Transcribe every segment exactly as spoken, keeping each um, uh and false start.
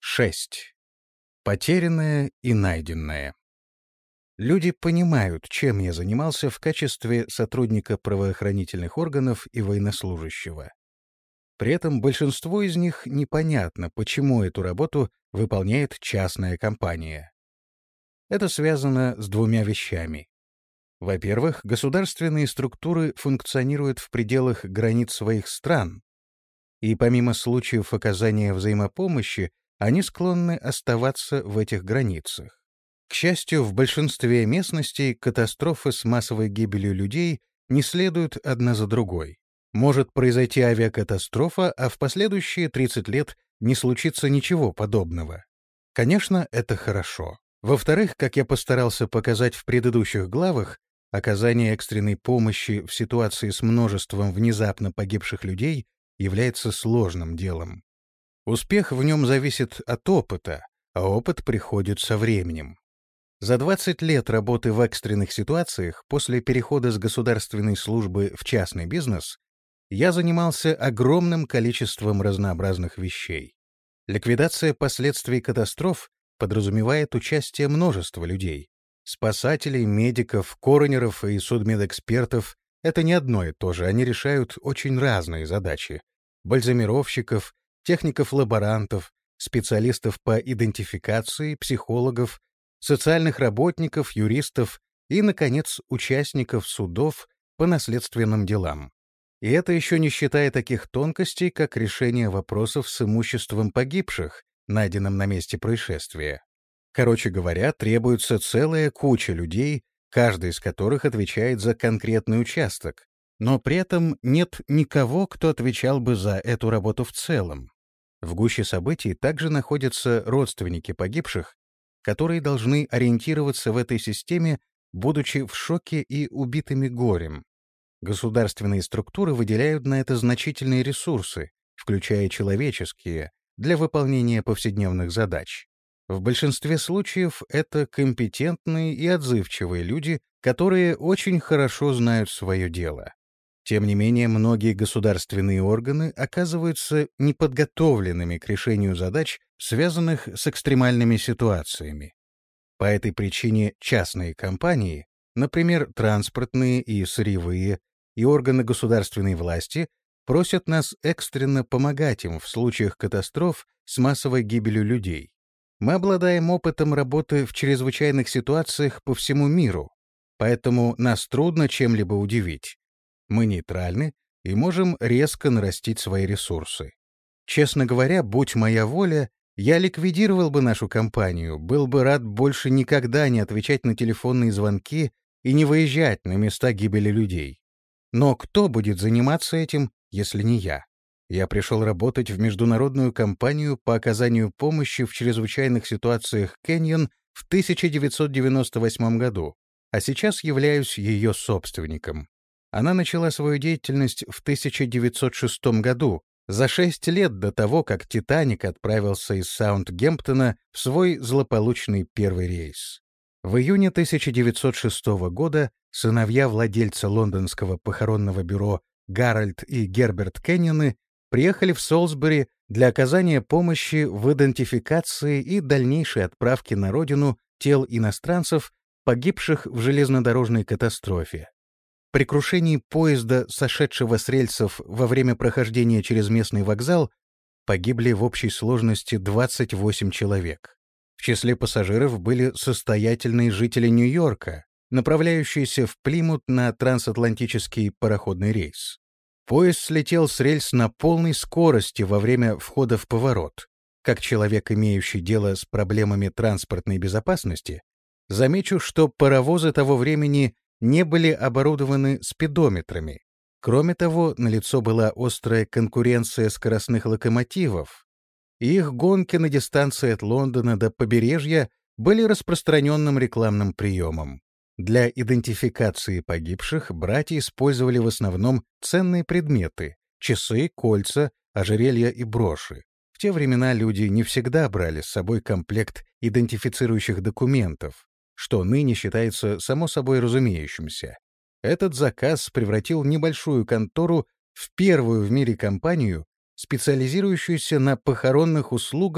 шесть. Потерянное и найденное. Люди понимают, чем я занимался в качестве сотрудника правоохранительных органов и военнослужащего. При этом большинству из них непонятно, почему эту работу выполняет частная компания. Это связано с двумя вещами. Во-первых, государственные структуры функционируют в пределах границ своих стран, и помимо случаев оказания взаимопомощи, они склонны оставаться в этих границах. К счастью, в большинстве местностей катастрофы с массовой гибелью людей не следуют одна за другой. Может произойти авиакатастрофа, а в последующие тридцать лет не случится ничего подобного. Конечно, это хорошо. Во-вторых, как я постарался показать в предыдущих главах, оказание экстренной помощи в ситуации с множеством внезапно погибших людей является сложным делом. Успех в нем зависит от опыта, а опыт приходит со временем. За двадцать лет работы в экстренных ситуациях после перехода с государственной службы в частный бизнес я занимался огромным количеством разнообразных вещей. Ликвидация последствий катастроф подразумевает участие множества людей. Спасателей, медиков, коронеров и судмедэкспертов — это не одно и то же, они решают очень разные задачи. Бальзамировщиков, техников-лаборантов, специалистов по идентификации, психологов, социальных работников, юристов и, наконец, участников судов по наследственным делам. И это еще не считая таких тонкостей, как решение вопросов с имуществом погибших, найденным на месте происшествия. Короче говоря, требуется целая куча людей, каждый из которых отвечает за конкретный участок, но при этом нет никого, кто отвечал бы за эту работу в целом. В гуще событий также находятся родственники погибших, которые должны ориентироваться в этой системе, будучи в шоке и убитыми горем. Государственные структуры выделяют на это значительные ресурсы, включая человеческие, для выполнения повседневных задач. В большинстве случаев это компетентные и отзывчивые люди, которые очень хорошо знают свое дело. Тем не менее, многие государственные органы оказываются неподготовленными к решению задач, связанных с экстремальными ситуациями. По этой причине частные компании, например, транспортные и сырьевые, и органы государственной власти просят нас экстренно помогать им в случаях катастроф с массовой гибелью людей. Мы обладаем опытом работы в чрезвычайных ситуациях по всему миру, поэтому нас трудно чем-либо удивить. Мы нейтральны и можем резко нарастить свои ресурсы. Честно говоря, будь моя воля, я ликвидировал бы нашу компанию, был бы рад больше никогда не отвечать на телефонные звонки и не выезжать на места гибели людей. Но кто будет заниматься этим, если не я? Я пришел работать в международную компанию по оказанию помощи в чрезвычайных ситуациях Canyon в тысяча девятьсот девяносто восьмом году, а сейчас являюсь ее собственником. Она начала свою деятельность в тысяча девятьсот шестом году, за шесть лет до того, как «Титаник» отправился из Саутгемптона в свой злополучный первый рейс. В июне тысяча девятьсот шестого года сыновья владельца лондонского похоронного бюро Гарольд и Герберт Кеннины приехали в Солсбери для оказания помощи в идентификации и дальнейшей отправке на родину тел иностранцев, погибших в железнодорожной катастрофе. При крушении поезда, сошедшего с рельсов во время прохождения через местный вокзал, погибли в общей сложности двадцать восемь человек. В числе пассажиров были состоятельные жители Нью-Йорка, направляющиеся в Плимут на трансатлантический пароходный рейс. Поезд слетел с рельс на полной скорости во время входа в поворот. Как человек, имеющий дело с проблемами транспортной безопасности, замечу, что паровозы того времени не были оборудованы спидометрами. Кроме того, налицо была острая конкуренция скоростных локомотивов, и их гонки на дистанции от Лондона до побережья были распространенным рекламным приемом. Для идентификации погибших братья использовали в основном ценные предметы — часы, кольца, ожерелья и броши. В те времена люди не всегда брали с собой комплект идентифицирующих документов, что ныне считается само собой разумеющимся. Этот заказ превратил небольшую контору в первую в мире компанию, специализирующуюся на похоронных услугах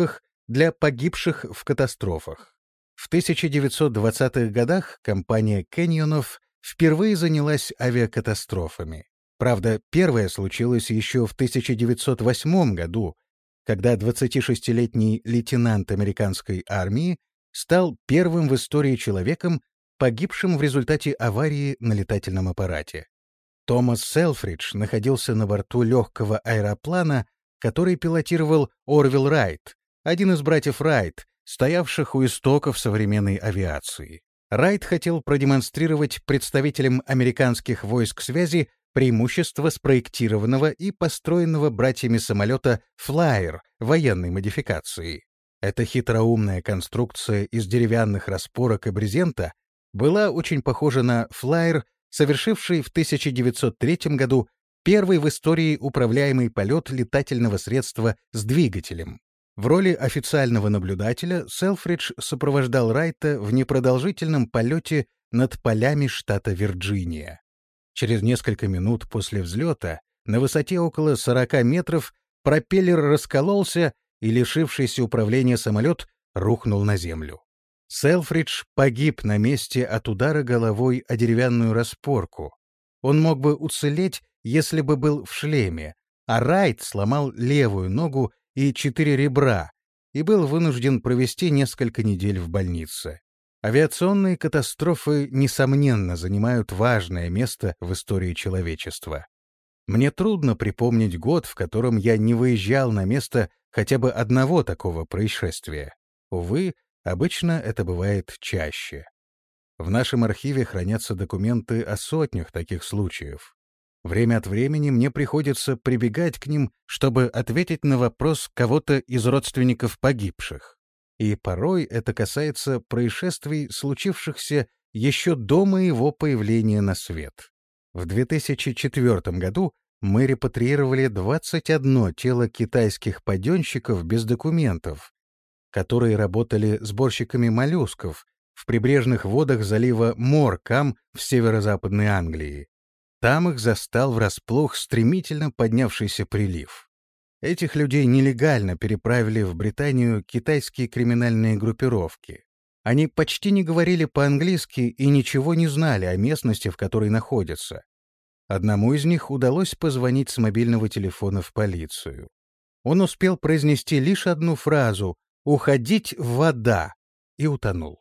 для погибших в катастрофах. В тысяча девятьсот двадцатых годах компания Кэньонов впервые занялась авиакатастрофами. Правда, первая случилась еще в тысяча девятьсот восьмом году, когда двадцатишестилетний лейтенант американской армии стал первым в истории человеком, погибшим в результате аварии на летательном аппарате. Томас Селфридж находился на борту легкого аэроплана, который пилотировал Орвилл Райт, один из братьев Райт, стоявших у истоков современной авиации. Райт хотел продемонстрировать представителям американских войск связи преимущество спроектированного и построенного братьями самолета Flyer военной модификации. Эта хитроумная конструкция из деревянных распорок и брезента была очень похожа на Flyer, совершивший в тысяча девятьсот третьем году первый в истории управляемый полет летательного средства с двигателем. В роли официального наблюдателя Селфридж сопровождал Райта в непродолжительном полете над полями штата Вирджиния. Через несколько минут после взлета, на высоте около сорока метров, пропеллер раскололся, и лишившийся управления самолет рухнул на землю. Селфридж погиб на месте от удара головой о деревянную распорку. Он мог бы уцелеть, если бы был в шлеме, а Райт сломал левую ногу и четыре ребра и был вынужден провести несколько недель в больнице. Авиационные катастрофы, несомненно, занимают важное место в истории человечества. Мне трудно припомнить год, в котором я не выезжал на место хотя бы одного такого происшествия. Увы, обычно это бывает чаще. В нашем архиве хранятся документы о сотнях таких случаев. Время от времени мне приходится прибегать к ним, чтобы ответить на вопрос кого-то из родственников погибших. И порой это касается происшествий, случившихся еще до моего появления на свет. В две тысячи четвёртом году мы репатриировали двадцать одно тело китайских паденщиков без документов, которые работали сборщиками моллюсков в прибрежных водах залива Моркам в северо-западной Англии. Там их застал врасплох стремительно поднявшийся прилив. Этих людей нелегально переправили в Британию китайские криминальные группировки. Они почти не говорили по-английски и ничего не знали о местности, в которой находятся. Одному из них удалось позвонить с мобильного телефона в полицию. Он успел произнести лишь одну фразу «Уходить в вода» и утонул.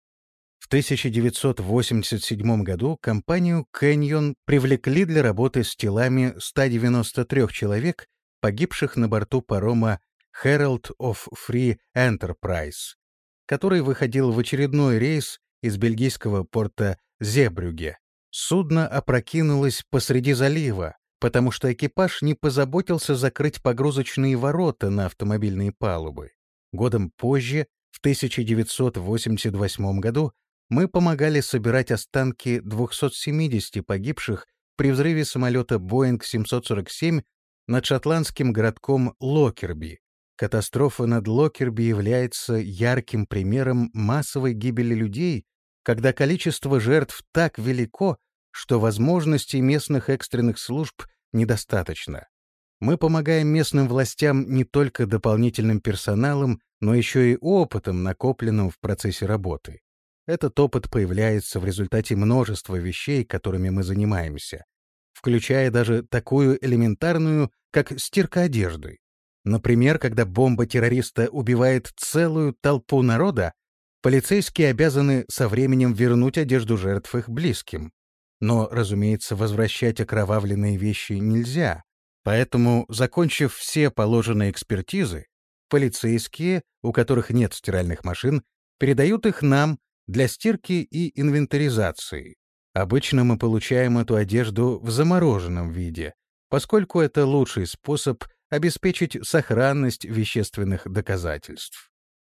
В тысяча девятьсот восемьдесят седьмом году компанию Canyon привлекли для работы с телами ста девяноста трёх человек, погибших на борту парома Herald of Free Enterprise, который выходил в очередной рейс из бельгийского порта Зебрюге. Судно опрокинулось посреди залива, потому что экипаж не позаботился закрыть погрузочные ворота на автомобильные палубы. Годом позже, в тысяча девятьсот восемьдесят восьмом году, мы помогали собирать останки двухсот семидесяти погибших при взрыве самолета Боинг семьсот сорок семь над шотландским городком Локерби. Катастрофа над Локерби является ярким примером массовой гибели людей, когда количество жертв так велико, что возможностей местных экстренных служб недостаточно. Мы помогаем местным властям не только дополнительным персоналом, но еще и опытом, накопленным в процессе работы. Этот опыт появляется в результате множества вещей, которыми мы занимаемся, включая даже такую элементарную, как стирка одежды. Например, когда бомба террориста убивает целую толпу народа, полицейские обязаны со временем вернуть одежду жертв их близким. Но, разумеется, возвращать окровавленные вещи нельзя, поэтому, закончив все положенные экспертизы, полицейские, у которых нет стиральных машин, передают их нам для стирки и инвентаризации. Обычно мы получаем эту одежду в замороженном виде, поскольку это лучший способ обеспечить сохранность вещественных доказательств.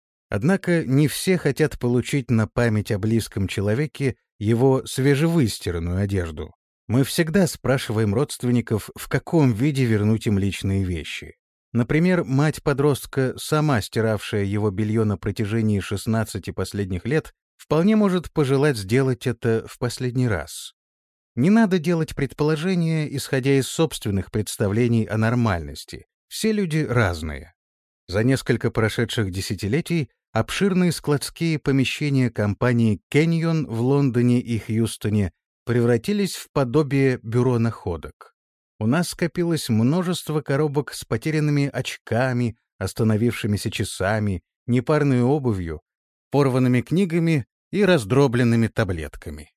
Однако не все хотят получить на память о близком человеке его свежевыстиранную одежду. Мы всегда спрашиваем родственников, в каком виде вернуть им личные вещи. Например, мать подростка, сама стиравшая его белье на протяжении шестнадцати последних лет, вполне может пожелать сделать это в последний раз. Не надо делать предположения, исходя из собственных представлений о нормальности. Все люди разные. За несколько прошедших десятилетий обширные складские помещения компании Canyon в Лондоне и Хьюстоне превратились в подобие бюро находок. У нас скопилось множество коробок с потерянными очками, остановившимися часами, непарной обувью, порванными книгами и раздробленными таблетками.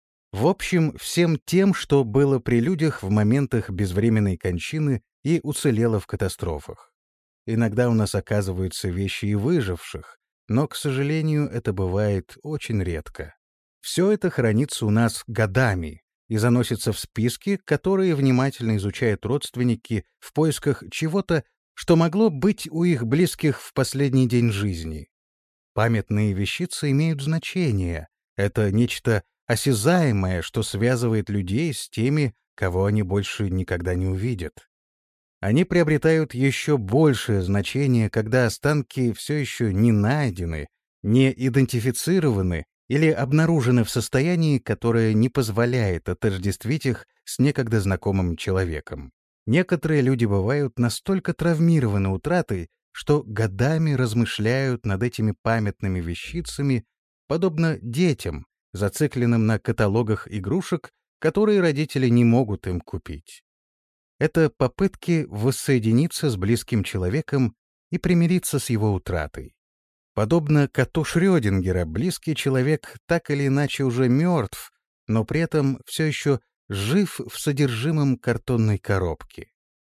В общем, всем тем, что было при людях в моментах безвременной кончины и уцелело в катастрофах. Иногда у нас оказываются вещи и выживших, но, к сожалению, это бывает очень редко. Все это хранится у нас годами и заносится в списки, которые внимательно изучают родственники в поисках чего-то, что могло быть у их близких в последний день жизни. Памятные вещицы имеют значение. Это нечто осязаемое, что связывает людей с теми, кого они больше никогда не увидят. Они приобретают еще большее значение, когда останки все еще не найдены, не идентифицированы или обнаружены в состоянии, которое не позволяет отождествить их с некогда знакомым человеком. Некоторые люди бывают настолько травмированы утратой, что годами размышляют над этими памятными вещицами, подобно детям, зацикленным на каталогах игрушек, которые родители не могут им купить. Это попытки воссоединиться с близким человеком и примириться с его утратой. Подобно коту Шрёдингера, близкий человек так или иначе уже мертв, но при этом все еще жив в содержимом картонной коробки.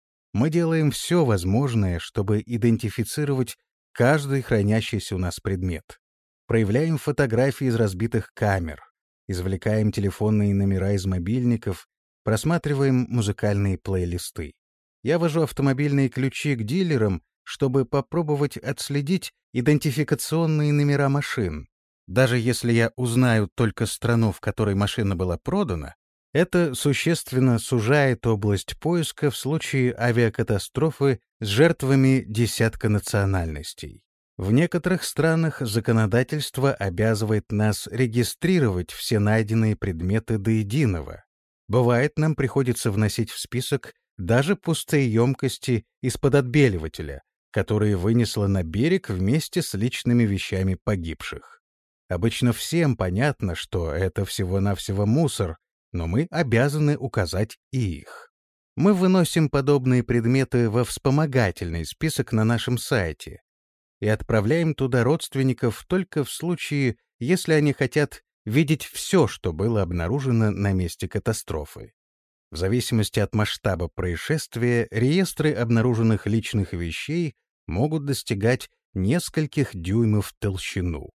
Мы делаем все возможное, чтобы идентифицировать каждый хранящийся у нас предмет. Проявляем фотографии из разбитых камер, извлекаем телефонные номера из мобильников, просматриваем музыкальные плейлисты. Я вожу автомобильные ключи к дилерам, чтобы попробовать отследить идентификационные номера машин. Даже если я узнаю только страну, в которой машина была продана, это существенно сужает область поиска в случае авиакатастрофы с жертвами десятка национальностей. В некоторых странах законодательство обязывает нас регистрировать все найденные предметы до единого. Бывает, нам приходится вносить в список даже пустые емкости из-под отбеливателя, которые вынесло на берег вместе с личными вещами погибших. Обычно всем понятно, что это всего-навсего мусор, но мы обязаны указать и их. Мы выносим подобные предметы во вспомогательный список на нашем сайте и отправляем туда родственников только в случае, если они хотят видеть все, что было обнаружено на месте катастрофы. В зависимости от масштаба происшествия, реестры обнаруженных личных вещей могут достигать нескольких дюймов в толщину.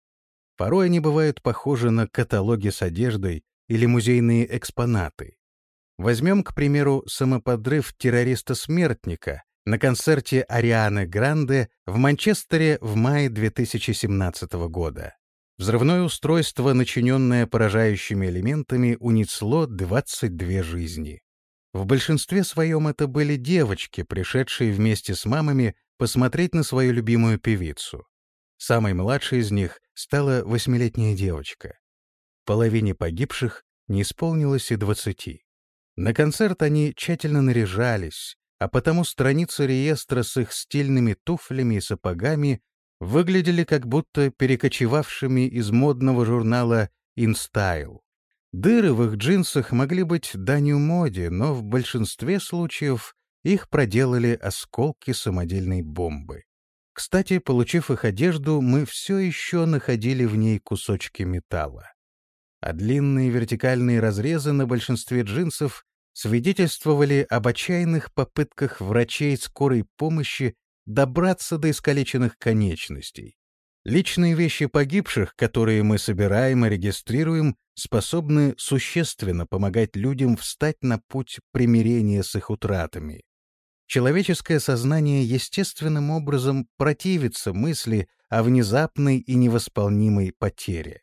Порой они бывают похожи на каталоги с одеждой или музейные экспонаты. Возьмем, к примеру, самоподрыв террориста-смертника на концерте Арианы Гранде в Манчестере в мае две тысячи семнадцатого года. Взрывное устройство, начиненное поражающими элементами, унесло двадцать две жизни. В большинстве своем это были девочки, пришедшие вместе с мамами посмотреть на свою любимую певицу. Самой младшей из них стала восьмилетняя девочка. Половине погибших не исполнилось и двадцати. На концерт они тщательно наряжались, а потому страницы реестра с их стильными туфлями и сапогами выглядели как будто перекочевавшими из модного журнала InStyle. Дыры в их джинсах могли быть данью моде, но в большинстве случаев их проделали осколки самодельной бомбы. Кстати, получив их одежду, мы все еще находили в ней кусочки металла. А длинные вертикальные разрезы на большинстве джинсов свидетельствовали об отчаянных попытках врачей скорой помощи добраться до искалеченных конечностей. Личные вещи погибших, которые мы собираем и регистрируем, способны существенно помогать людям встать на путь примирения с их утратами. Человеческое сознание естественным образом противится мысли о внезапной и невосполнимой потере.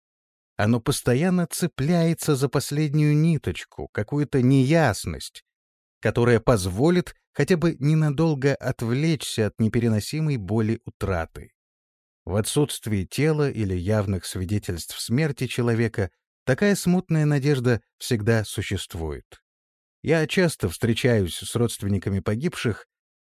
Оно постоянно цепляется за последнюю ниточку, какую-то неясность, которая позволит хотя бы ненадолго отвлечься от непереносимой боли утраты. В отсутствии тела или явных свидетельств смерти человека такая смутная надежда всегда существует. Я часто встречаюсь с родственниками погибших,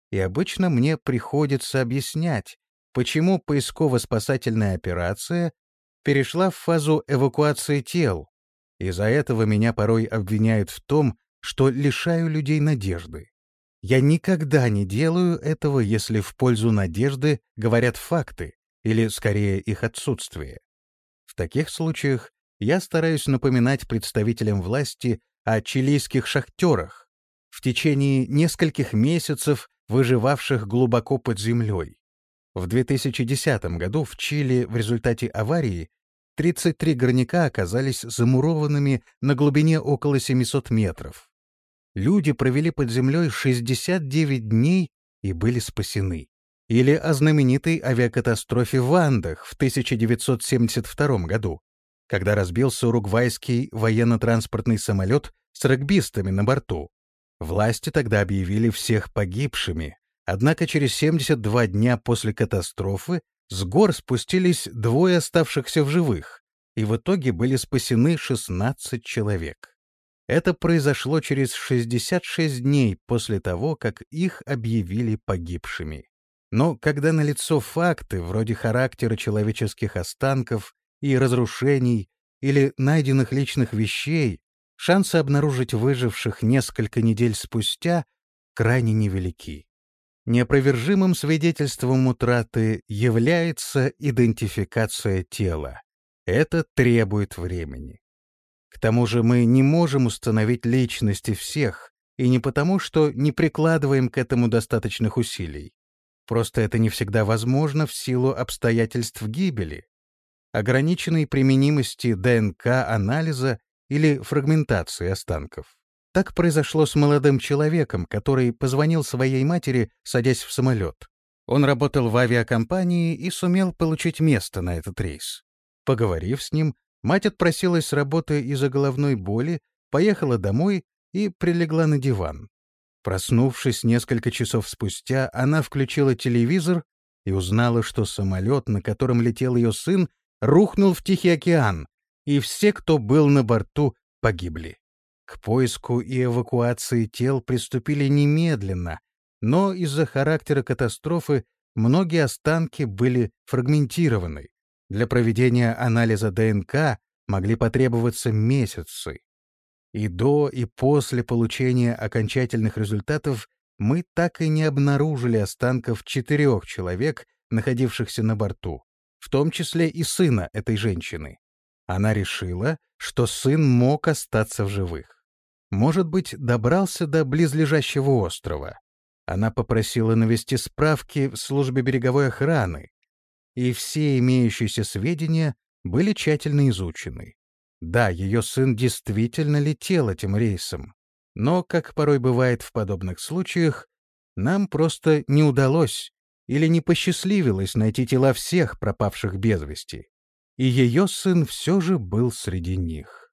и обычно мне приходится объяснять, почему поисково-спасательная операция перешла в фазу эвакуации тел. Из-за этого меня порой обвиняют в том, что лишаю людей надежды. Я никогда не делаю этого, если в пользу надежды говорят факты, или, скорее, их отсутствие. В таких случаях я стараюсь напоминать представителям власти о чилийских шахтерах, в течение нескольких месяцев выживавших глубоко под землей. В две тысячи десятом году в Чили в результате аварии тридцать три горняка оказались замурованными на глубине около семисот метров. Люди провели под землей шестьдесят девять дней и были спасены. Или о знаменитой авиакатастрофе в Андах в тысяча девятьсот семьдесят втором году, когда разбился уругвайский военно-транспортный самолет с регбистами на борту. Власти тогда объявили всех погибшими, однако через семьдесят два дня после катастрофы с гор спустились двое оставшихся в живых, и в итоге были спасены шестнадцать человек. Это произошло через шестьдесят шесть дней после того, как их объявили погибшими. Но когда налицо факты вроде характера человеческих останков и разрушений или найденных личных вещей, шансы обнаружить выживших несколько недель спустя крайне невелики. Неопровержимым свидетельством утраты является идентификация тела. Это требует времени. К тому же мы не можем установить личности всех, и не потому, что не прикладываем к этому достаточных усилий. Просто это не всегда возможно в силу обстоятельств гибели, ограниченной применимости ДНК-анализа или фрагментации останков. Так произошло с молодым человеком, который позвонил своей матери, садясь в самолет. Он работал в авиакомпании и сумел получить место на этот рейс. Поговорив с ним, мать отпросилась с работы из-за головной боли, поехала домой и прилегла на диван. Проснувшись несколько часов спустя, она включила телевизор и узнала, что самолет, на котором летел ее сын, рухнул в Тихий океан, и все, кто был на борту, погибли. К поиску и эвакуации тел приступили немедленно, но из-за характера катастрофы многие останки были фрагментированы. Для проведения анализа ДНК могли потребоваться месяцы. И до, и после получения окончательных результатов мы так и не обнаружили останков четырех человек, находившихся на борту, в том числе и сына этой женщины. Она решила, что сын мог остаться в живых. Может быть, добрался до близлежащего острова. Она попросила навести справки в службе береговой охраны, и все имеющиеся сведения были тщательно изучены. Да, ее сын действительно летел этим рейсом, но, как порой бывает в подобных случаях, нам просто не удалось или не посчастливилось найти тела всех пропавших без вести, и ее сын все же был среди них.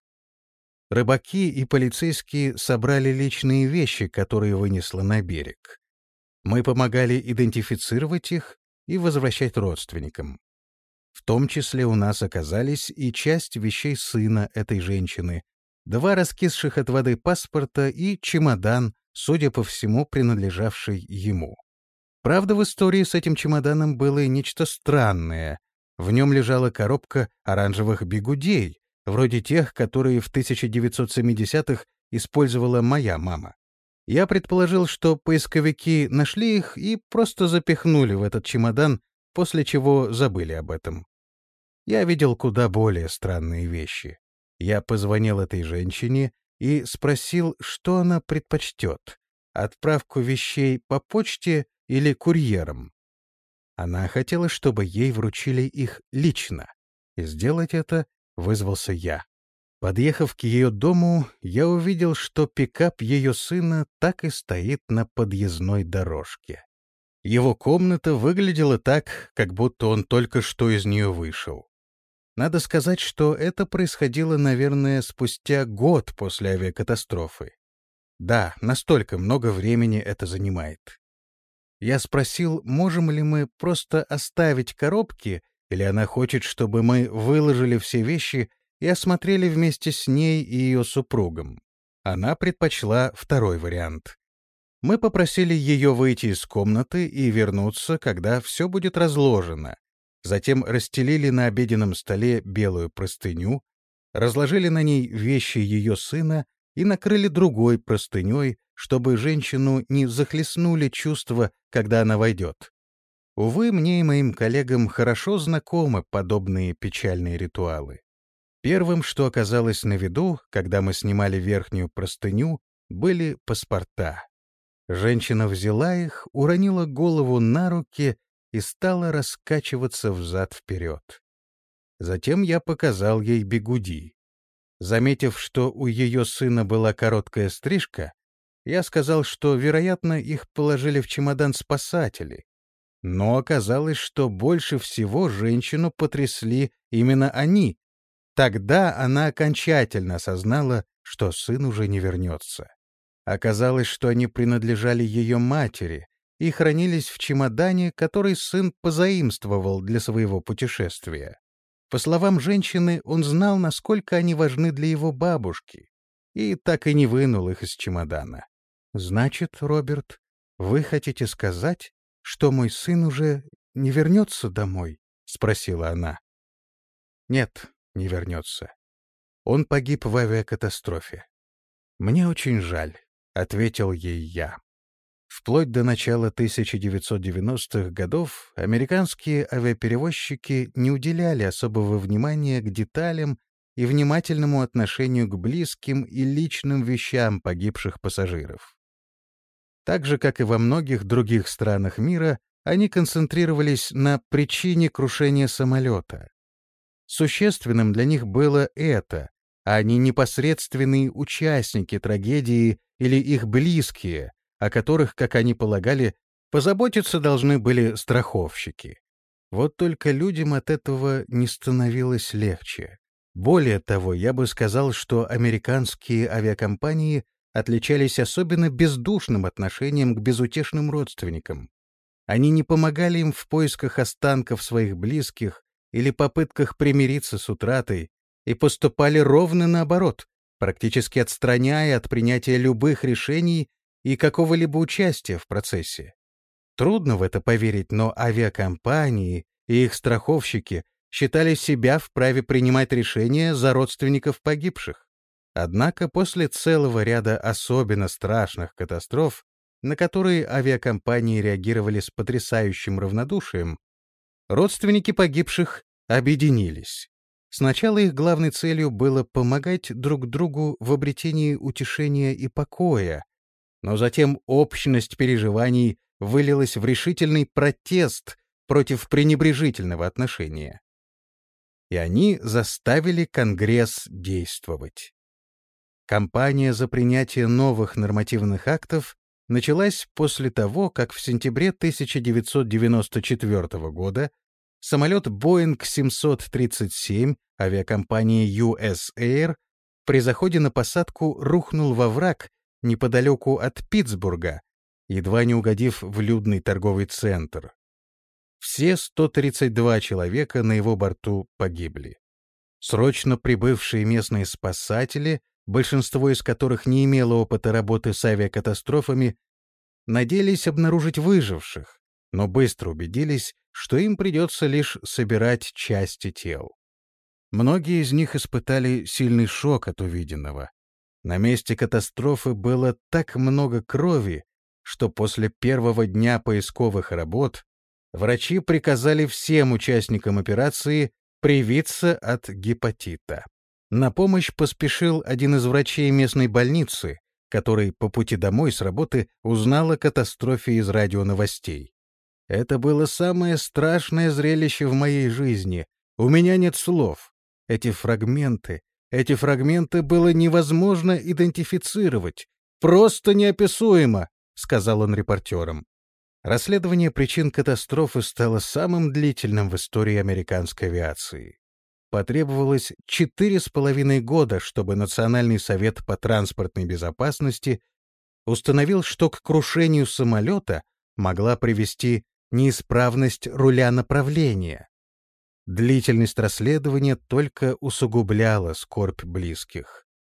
Рыбаки и полицейские собрали личные вещи, которые вынесла на берег. Мы помогали идентифицировать их и возвращать родственникам. В том числе у нас оказались и часть вещей сына этой женщины, два раскисших от воды паспорта и чемодан, судя по всему, принадлежавший ему. Правда, в истории с этим чемоданом было и нечто странное. В нем лежала коробка оранжевых бигудей, вроде тех, которые в тысяча девятьсот семидесятых использовала моя мама. Я предположил, что поисковики нашли их и просто запихнули в этот чемодан, после чего забыли об этом. Я видел куда более странные вещи. Я позвонил этой женщине и спросил, что она предпочтет — отправку вещей по почте или курьером. Она хотела, чтобы ей вручили их лично, и сделать это вызвался я. Подъехав к ее дому, я увидел, что пикап ее сына так и стоит на подъездной дорожке. Его комната выглядела так, как будто он только что из нее вышел. Надо сказать, что это происходило, наверное, спустя год после авиакатастрофы. Да, настолько много времени это занимает. Я спросил, можем ли мы просто оставить коробки, или она хочет, чтобы мы выложили все вещи и осмотрели вместе с ней и ее супругом. Она предпочла второй вариант. Мы попросили ее выйти из комнаты и вернуться, когда все будет разложено. Затем расстелили на обеденном столе белую простыню, разложили на ней вещи ее сына и накрыли другой простыней, чтобы женщину не захлестнули чувства, когда она войдет. Увы, мне и моим коллегам хорошо знакомы подобные печальные ритуалы. Первым, что оказалось на виду, когда мы снимали верхнюю простыню, были паспорта. Женщина взяла их, уронила голову на руки и стала раскачиваться взад-вперед. Затем я показал ей бигуди. Заметив, что у ее сына была короткая стрижка, я сказал, что, вероятно, их положили в чемодан спасатели. Но оказалось, что больше всего женщину потрясли именно они. Тогда она окончательно осознала, что сын уже не вернется. Оказалось, что они принадлежали ее матери и хранились в чемодане, который сын позаимствовал для своего путешествия. По словам женщины, он знал, насколько они важны для его бабушки, и так и не вынул их из чемодана. «Значит, Роберт, вы хотите сказать, что мой сын уже не вернется домой?» — спросила она. «Нет, не вернется. Он погиб в авиакатастрофе. Мне очень жаль», — ответил ей я. Вплоть до начала тысяча девятьсот девяностых годов американские авиаперевозчики не уделяли особого внимания к деталям и внимательному отношению к близким и личным вещам погибших пассажиров. Так же, как и во многих других странах мира, они концентрировались на причине крушения самолета. Существенным для них было это, а не непосредственные участники трагедии или их близкие, о которых, как они полагали, позаботиться должны были страховщики. Вот только людям от этого не становилось легче. Более того, я бы сказал, что американские авиакомпании отличались особенно бездушным отношением к безутешным родственникам. Они не помогали им в поисках останков своих близких или попытках примириться с утратой и поступали ровно наоборот, практически отстраняя от принятия любых решений и какого-либо участия в процессе. Трудно в это поверить, но авиакомпании и их страховщики считали себя вправе принимать решения за родственников погибших. Однако после целого ряда особенно страшных катастроф, на которые авиакомпании реагировали с потрясающим равнодушием, родственники погибших объединились. Сначала их главной целью было помогать друг другу в обретении утешения и покоя, но затем общность переживаний вылилась в решительный протест против пренебрежительного отношения. И они заставили Конгресс действовать. Кампания за принятие новых нормативных актов началась после того, как в сентябре тысяча девятьсот девяносто четвёртого года самолет Боинг семьсот тридцать семь авиакомпании ю эс Air при заходе на посадку рухнул во враг неподалеку от Питтсбурга, едва не угодив в людный торговый центр. Все сто тридцать два человека на его борту погибли. Срочно прибывшие местные спасатели, большинство из которых не имело опыта работы с авиакатастрофами, надеялись обнаружить выживших, но быстро убедились, что им придется лишь собирать части тел. Многие из них испытали сильный шок от увиденного. На месте катастрофы было так много крови, что после первого дня поисковых работ врачи приказали всем участникам операции привиться от гепатита. На помощь поспешил один из врачей местной больницы, который по пути домой с работы узнал о катастрофе из радионовостей. Это было самое страшное зрелище в моей жизни. У меня нет слов. Эти фрагменты, эти фрагменты было невозможно идентифицировать. Просто неописуемо, сказал он репортерам. Расследование причин катастрофы стало самым длительным в истории американской авиации. Потребовалось четыре с половиной года, чтобы Национальный совет по транспортной безопасности установил, что к крушению самолета могла привести неисправность руля направления. Длительность расследования только усугубляла скорбь близких.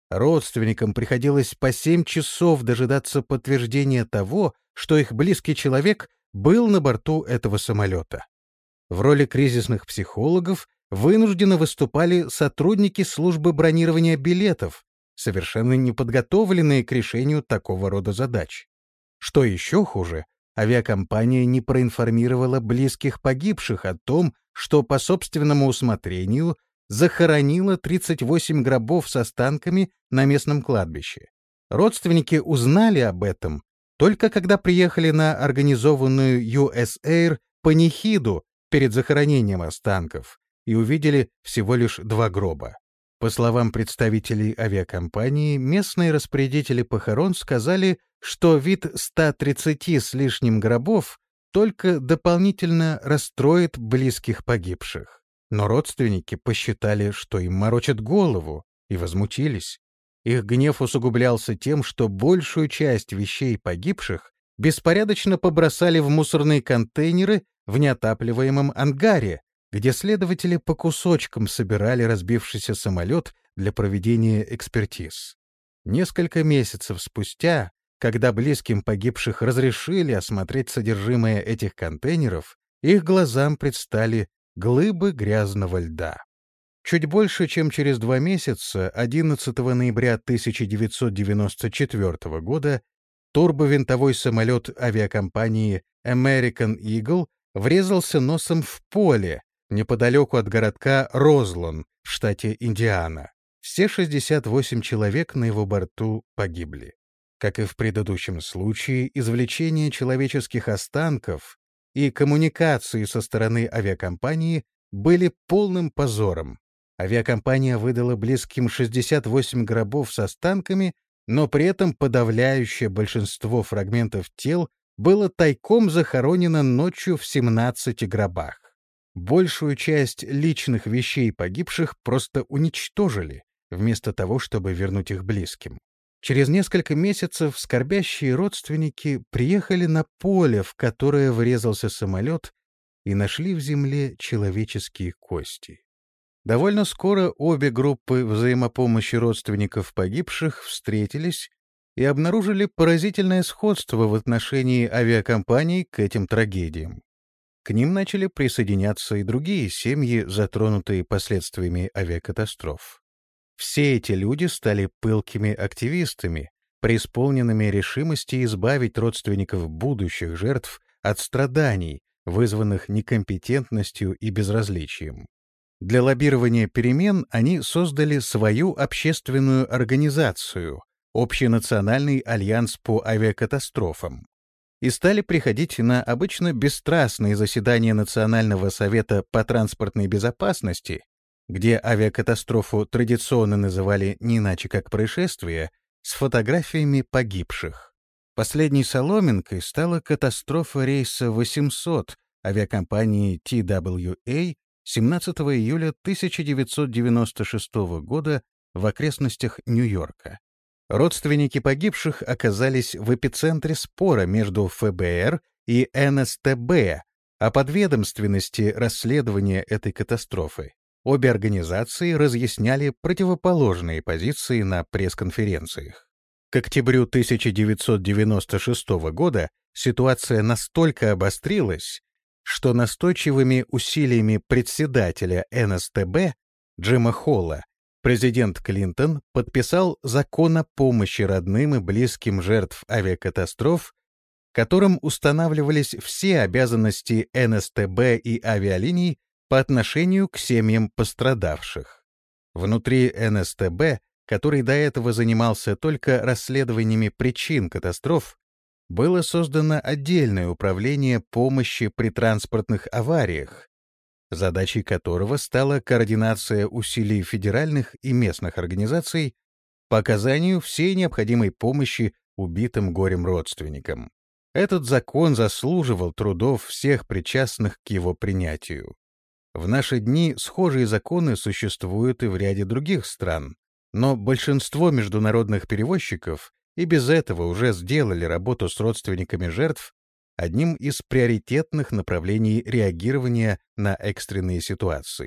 Родственникам приходилось по семь часов дожидаться подтверждения того, что их близкий человек был на борту этого самолета. В роли кризисных психологов вынужденно выступали сотрудники службы бронирования билетов, совершенно неподготовленные к решению такого рода задач. Что еще хуже, авиакомпания не проинформировала близких погибших о том, что по собственному усмотрению захоронила тридцать восемь гробов с останками на местном кладбище. Родственники узнали об этом только когда приехали на организованную ю эс Air панихиду перед захоронением останков и увидели всего лишь два гроба. По словам представителей авиакомпании, местные распорядители похорон сказали, что вид ста тридцати с лишним гробов только дополнительно расстроит близких погибших. Но родственники посчитали, что им морочат голову, и возмутились. Их гнев усугублялся тем, что большую часть вещей погибших беспорядочно побросали в мусорные контейнеры в неотапливаемом ангаре, где следователи по кусочкам собирали разбившийся самолет для проведения экспертиз. Несколько месяцев спустя, когда близким погибших разрешили осмотреть содержимое этих контейнеров, их глазам предстали глыбы грязного льда. Чуть больше, чем через два месяца, одиннадцатого ноября тысяча девятьсот девяносто четвёртого года, турбовинтовой самолет авиакомпании American Eagle врезался носом в поле неподалеку от городка Розлон в штате Индиана. Все шестьдесят восемь человек на его борту погибли. Как и в предыдущем случае, извлечение человеческих останков и коммуникации со стороны авиакомпании были полным позором. Авиакомпания выдала близким шестьдесят восемь гробов с останками, но при этом подавляющее большинство фрагментов тел было тайком захоронено ночью в семнадцати гробах. Большую часть личных вещей погибших просто уничтожили, вместо того, чтобы вернуть их близким. Через несколько месяцев скорбящие родственники приехали на поле, в которое врезался самолет, и нашли в земле человеческие кости. Довольно скоро обе группы взаимопомощи родственников погибших встретились и обнаружили поразительное сходство в отношении авиакомпаний к этим трагедиям. К ним начали присоединяться и другие семьи, затронутые последствиями авиакатастроф. Все эти люди стали пылкими активистами, преисполненными решимости избавить родственников будущих жертв от страданий, вызванных некомпетентностью и безразличием. Для лоббирования перемен они создали свою общественную организацию — Общенациональный альянс по авиакатастрофам, и стали приходить на обычно бесстрастные заседания Национального совета по транспортной безопасности, где авиакатастрофу традиционно называли не иначе как происшествие, с фотографиями погибших. Последней соломинкой стала катастрофа рейса восемьсот авиакомпании ти дабл ю эй семнадцатого июля тысяча девятьсот девяносто шестого года в окрестностях Нью-Йорка. Родственники погибших оказались в эпицентре спора между эф бэ эр и эн эс тэ бэ о подведомственности расследования этой катастрофы. Обе организации разъясняли противоположные позиции на пресс-конференциях. К октябрю тысяча девятьсот девяносто шестого года ситуация настолько обострилась, что настойчивыми усилиями председателя эн эс тэ бэ Джима Холла президент Клинтон подписал закон о помощи родным и близким жертв авиакатастроф, которым устанавливались все обязанности эн эс тэ бэ и авиалиний по отношению к семьям пострадавших. Внутри эн эс тэ бэ, который до этого занимался только расследованиями причин катастроф, было создано отдельное управление помощи при транспортных авариях, задачей которого стала координация усилий федеральных и местных организаций по оказанию всей необходимой помощи убитым горем родственникам. Этот закон заслуживал трудов всех причастных к его принятию. В наши дни схожие законы существуют и в ряде других стран, но большинство международных перевозчиков и без этого уже сделали работу с родственниками жертв одним из приоритетных направлений реагирования на экстренные ситуации.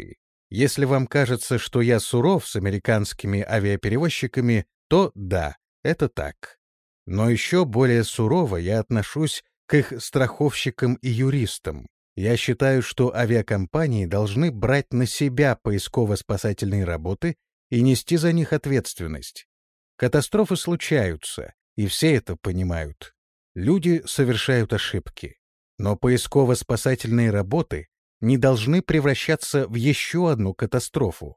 Если вам кажется, что я суров с американскими авиаперевозчиками, то да, это так. Но еще более сурово я отношусь к их страховщикам и юристам. Я считаю, что авиакомпании должны брать на себя поисково-спасательные работы и нести за них ответственность. Катастрофы случаются, и все это понимают. Люди совершают ошибки. Но поисково-спасательные работы не должны превращаться в еще одну катастрофу.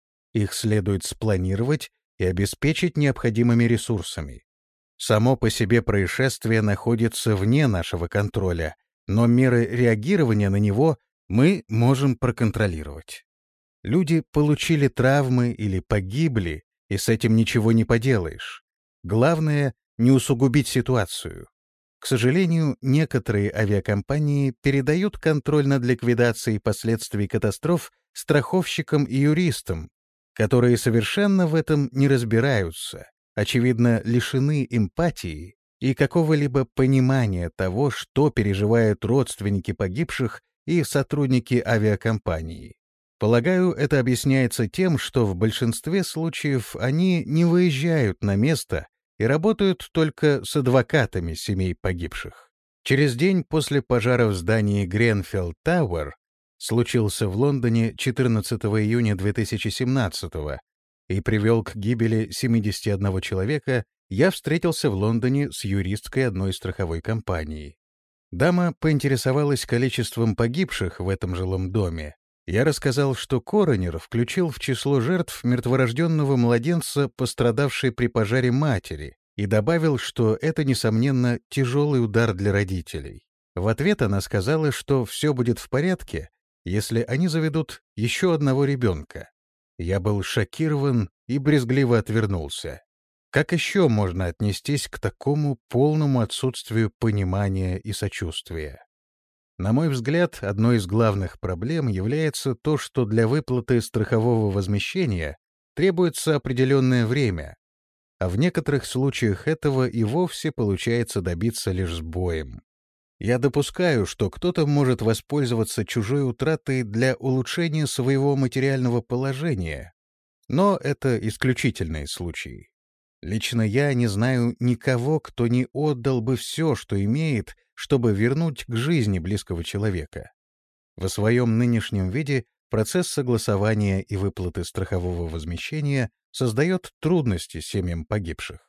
Их следует спланировать и обеспечить необходимыми ресурсами. Само по себе происшествие находится вне нашего контроля, но меры реагирования на него мы можем проконтролировать. Люди получили травмы или погибли, и с этим ничего не поделаешь. Главное — не усугубить ситуацию. К сожалению, некоторые авиакомпании передают контроль над ликвидацией последствий катастроф страховщикам и юристам, которые совершенно в этом не разбираются, очевидно, лишены эмпатии и какого-либо понимания того, что переживают родственники погибших и сотрудники авиакомпании. Полагаю, это объясняется тем, что в большинстве случаев они не выезжают на место и работают только с адвокатами семей погибших. Через день после пожара в здании Гренфелл Тауэр, случился в Лондоне четырнадцатого июня две тысячи семнадцатого и привел к гибели семидесяти одного человека, я встретился в Лондоне с юристкой одной страховой компании. Дама поинтересовалась количеством погибших в этом жилом доме. Я рассказал, что коронер включил в число жертв мертворожденного младенца, пострадавшей при пожаре матери, и добавил, что это, несомненно, тяжелый удар для родителей. В ответ она сказала, что все будет в порядке, если они заведут еще одного ребенка. Я был шокирован и брезгливо отвернулся. Как еще можно отнестись к такому полному отсутствию понимания и сочувствия? На мой взгляд, одной из главных проблем является то, что для выплаты страхового возмещения требуется определенное время, а в некоторых случаях этого и вовсе получается добиться лишь сбоем. Я допускаю, что кто-то может воспользоваться чужой утратой для улучшения своего материального положения, но это исключительные случаи. Лично я не знаю никого, кто не отдал бы все, что имеет, чтобы вернуть к жизни близкого человека. В своем нынешнем виде процесс согласования и выплаты страхового возмещения создает трудности семьям погибших.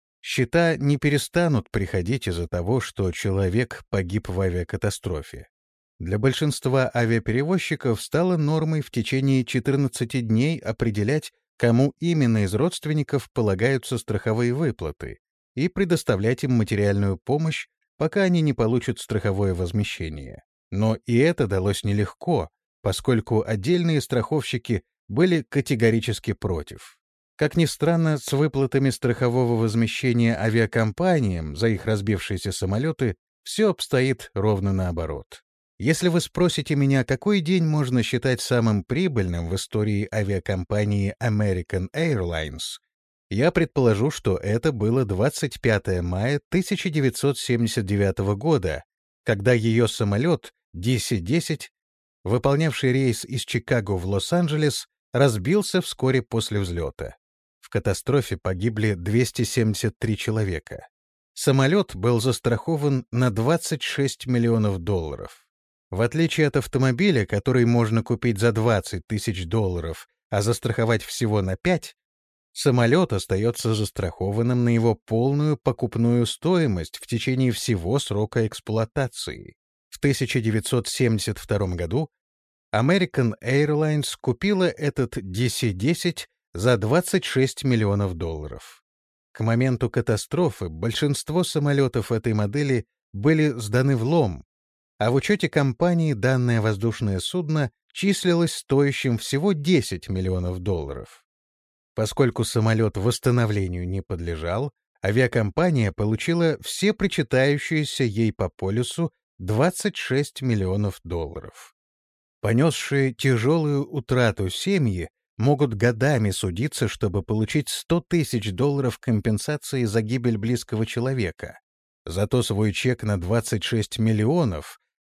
Счета не перестанут приходить из-за того, что человек погиб в авиакатастрофе. Для большинства авиаперевозчиков стало нормой в течение четырнадцати дней определять, кому именно из родственников полагаются страховые выплаты, и предоставлять им материальную помощь, пока они не получат страховое возмещение. Но и это далось нелегко, поскольку отдельные страховщики были категорически против. Как ни странно, с выплатами страхового возмещения авиакомпаниям за их разбившиеся самолеты все обстоит ровно наоборот. Если вы спросите меня, какой день можно считать самым прибыльным в истории авиакомпании American Airlines, я предположу, что это было двадцать пятого мая тысяча девятьсот семьдесят девятого года, когда ее самолет ди си десять, выполнявший рейс из Чикаго в Лос-Анджелес, разбился вскоре после взлета. В катастрофе погибли двести семьдесят три человека. Самолет был застрахован на двадцать шесть миллионов долларов. В отличие от автомобиля, который можно купить за двадцать тысяч долларов, а застраховать всего на пять, самолет остается застрахованным на его полную покупную стоимость в течение всего срока эксплуатации. В тысяча девятьсот семьдесят втором году American Airlines купила этот ди си десять за двадцать шесть миллионов долларов. К моменту катастрофы большинство самолетов этой модели были сданы в лом, а в учете компании данное воздушное судно числилось стоящим всего десять миллионов долларов. Поскольку самолет восстановлению не подлежал, авиакомпания получила все причитающиеся ей по полису двадцать шесть миллионов долларов. Понесшие тяжелую утрату семьи могут годами судиться, чтобы получить сто тысяч долларов компенсации за гибель близкого человека. Зато свой чек на двадцать шесть миллионов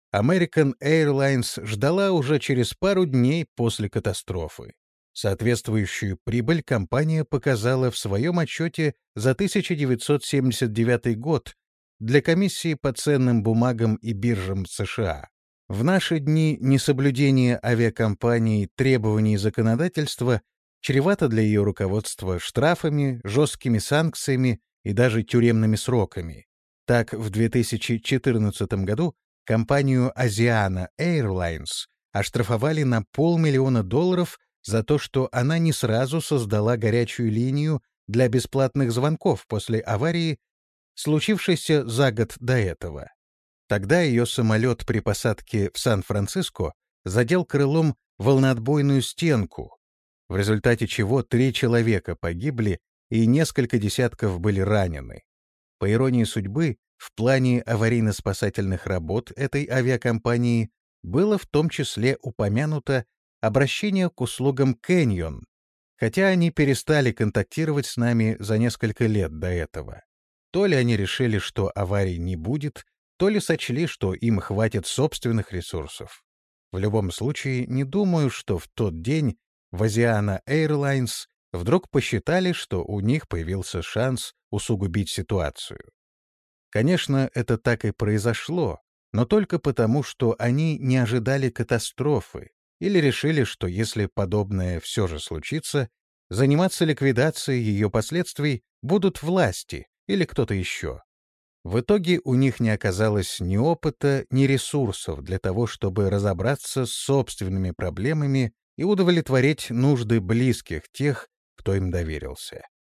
American Airlines ждала уже через пару дней после катастрофы. Соответствующую прибыль компания показала в своем отчете за тысяча девятьсот семьдесят девятый год для комиссии по ценным бумагам и биржам США. В наши дни несоблюдение авиакомпанией требований законодательства чревато для ее руководства штрафами, жесткими санкциями и даже тюремными сроками. Так, в две тысячи четырнадцатом году компанию Asiana Airlines оштрафовали на полмиллиона долларов за то, что она не сразу создала горячую линию для бесплатных звонков после аварии, случившейся за год до этого. Тогда ее самолет при посадке в Сан-Франциско задел крылом волноотбойную стенку, в результате чего три человека погибли и несколько десятков были ранены. По иронии судьбы, в плане аварийно-спасательных работ этой авиакомпании было в том числе упомянуто обращение к услугам Canyon, хотя они перестали контактировать с нами за несколько лет до этого. То ли они решили, что аварий не будет, то ли сочли, что им хватит собственных ресурсов. В любом случае, не думаю, что в тот день в Asiana Airlines вдруг посчитали, что у них появился шанс усугубить ситуацию. Конечно, это так и произошло, но только потому, что они не ожидали катастрофы или решили, что если подобное все же случится, заниматься ликвидацией ее последствий будут власти или кто-то еще. В итоге у них не оказалось ни опыта, ни ресурсов для того, чтобы разобраться с собственными проблемами и удовлетворить нужды близких тех, кто им доверился.